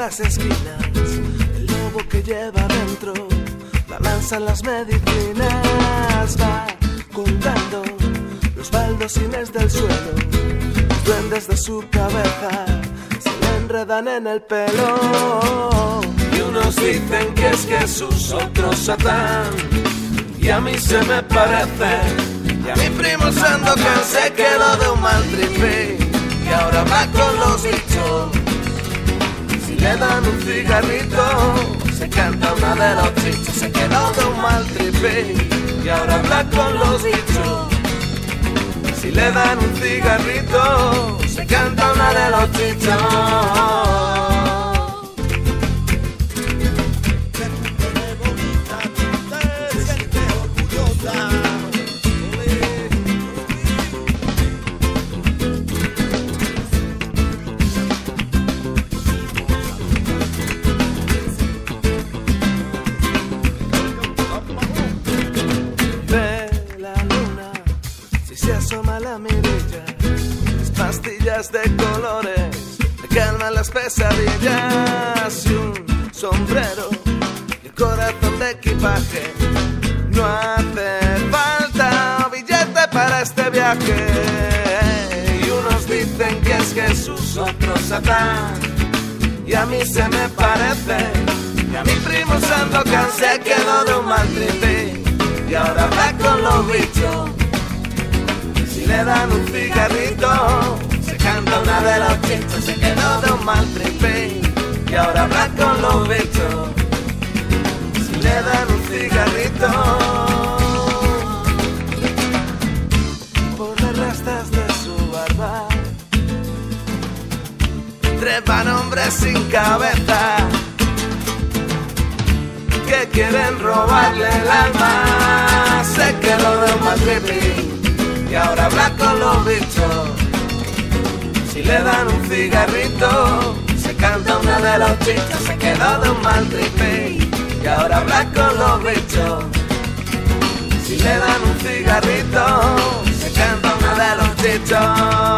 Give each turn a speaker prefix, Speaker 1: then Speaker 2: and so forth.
Speaker 1: las esquinas, el lobo que lleva dentro balanza las medicinas, va contando los baldosines del suelo, los duendes de su cabeza se le enredan en el pelo. Y unos dicen que es Jesús, otros Satán, y a mí se me parece. Y a mi primo Sandokan se quedó de un mal tripe y ahora va con los bichos. Si le dan un cigarrito, se canta una de los chichos. Se quedó de un mal tripe y ahora habla con los bichos. Si le dan un cigarrito, se canta una de los chichos. De colores, le calman las pesadillas y un sombrero y el corazón de equipaje. No hace falta billete para este viaje. Y unos dicen que es Jesús, otros Satán, y a mí se me parece. Y a mi primo Sandokan se quedó de un mal tripe y ahora va con los bichos. Si le dan un cigarrito, canta una de los chichos. Se quedó de un mal tripe y ahora habla con los bichos. Si le dan un cigarrito, por las rastas de su barba trepan hombres sin cabeza que quieren robarle el alma. Se quedó de un mal tripe y ahora habla con los bichos. Si le dan un cigarrito, se canta una de los chichos. Se quedó de un mal tripe y ahora habla con los bichos. Si le dan un cigarrito, se canta una de los chichos.